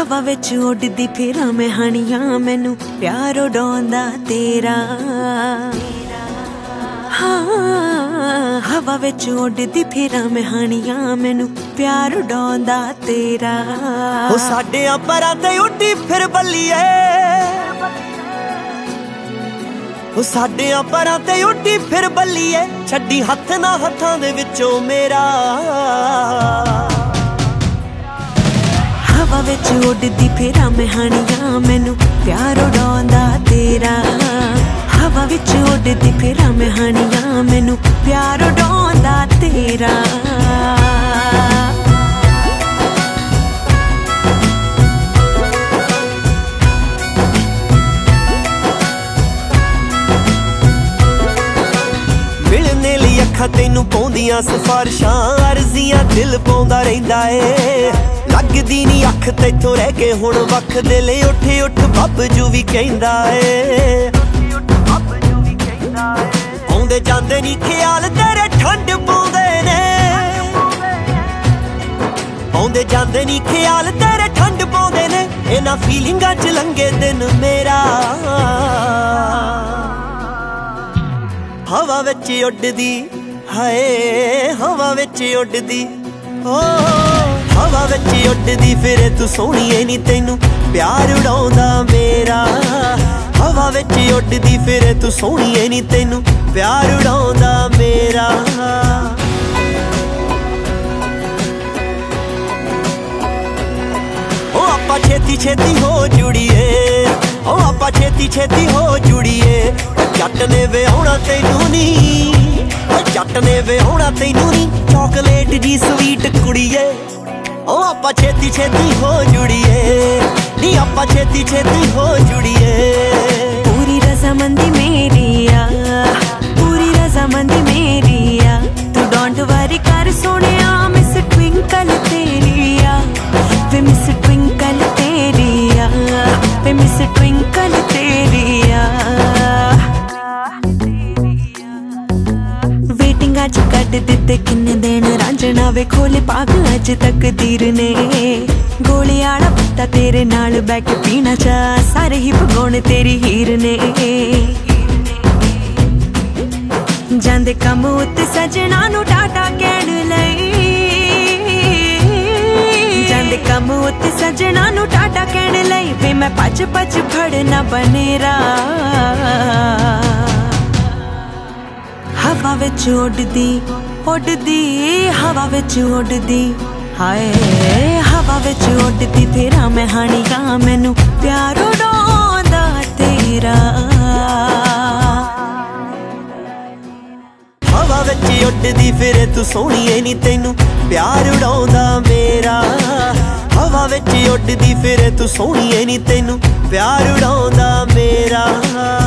हवा विच उड़दी फिरां मैं हानियां मैनू प्यार उड़ाउंदा तेरा। हाँ हवा विच उड़दी फिरां मैं हानियां मैनू प्यार उड़ाउंदा तेरा। ओ साडे परां ते उड्डी फिर बल्लीए, ओ साडे परां ते उड्डी फिर बल्लीए, छड्डी हत्थ ना हत्थां दे विचों मेरा। हवा विच उड़दी फिरां मैं हानियां मैनू प्यार उड़ाउंदा तेरा। हवा विच उड़दी फिरां मैं हानियां मैनू प्यार उड़ाउंदा तेरा। मिलने लई अखां तैनू पाउंदियां सिफारिशां, अर्जियां दिल पाउंदा रहिंदा ए। लगदी नी अख तैथों रह के हुण वख, दिल उठ उठ बब्बजू भी कहिंदा ए। आउंदे जांदे नी ख्याल तेरे ठंड पाउंदे ने, आउंदे जांदे नी ख्याल तेरे ठंड पाउंदे ने, इन्हां फीलिंगां च लंघे दिन मेरा। हवा विच उड़दी हाय, हवा विच उड़दी ओ, हवा विच उड़दी फिरे तू सोहणीए नी तैनू प्यार उड़ाउंदा मेरा। हवा विच उड़दी फिरे तू सोहणीए नी तैनू प्यार उड़ाउंदा मेरा। ओ आपां छेती छेती हो जुड़ीए, ओ आपां छेती छेती हो जुड़ीए, जट ने विआउणा तैनू नी, जट ने विआउणा तैनू नी, चॉकलेट जी स्वीट कुड़ीए। ओ आपां छेती छेती हो जुड़ीए, नी आपां छेती छेती हो जुड़ीए। पूरी रजामंदी मेरी आ, पूरी रजामंदी मेरी आ, तू डोंट वरी कर सोनिया, मिस ट्विंकल तेरी आ, वे मिस ट्विंकल तेरी आ, वे मिस ट्विंकल तेरी आ। वेटिंग अज कट दिते किन्ने दिन रांझना वे खोले पाग अज तकदीर ने। गोले आला पत्ता तेरे नाल बैठ के पीना चा, सारे ही भगौने तेरी हीर ने। जांदे कम उत्ते सजना नू टाटा कहण लई, जांदे कम उत्ते सजना नू टाटा कहण लई, वे मैं पच पच फड़ना बनेरा। हवा विच उड़दी उड़दी, हवा विच उड़दी हाय, हवा विच उड़दी फिरां मैं हानियां मैनू प्यार उड़ाउंदा तेरा। हवा विच उड़दी फिरे तू सोहणीए नी तैनू प्यार उड़ाउंदा मेरा। हवा विच उड़दी फिरे तू सोहणीए नी तैनू प्यार उड़ाउंदा मेरा।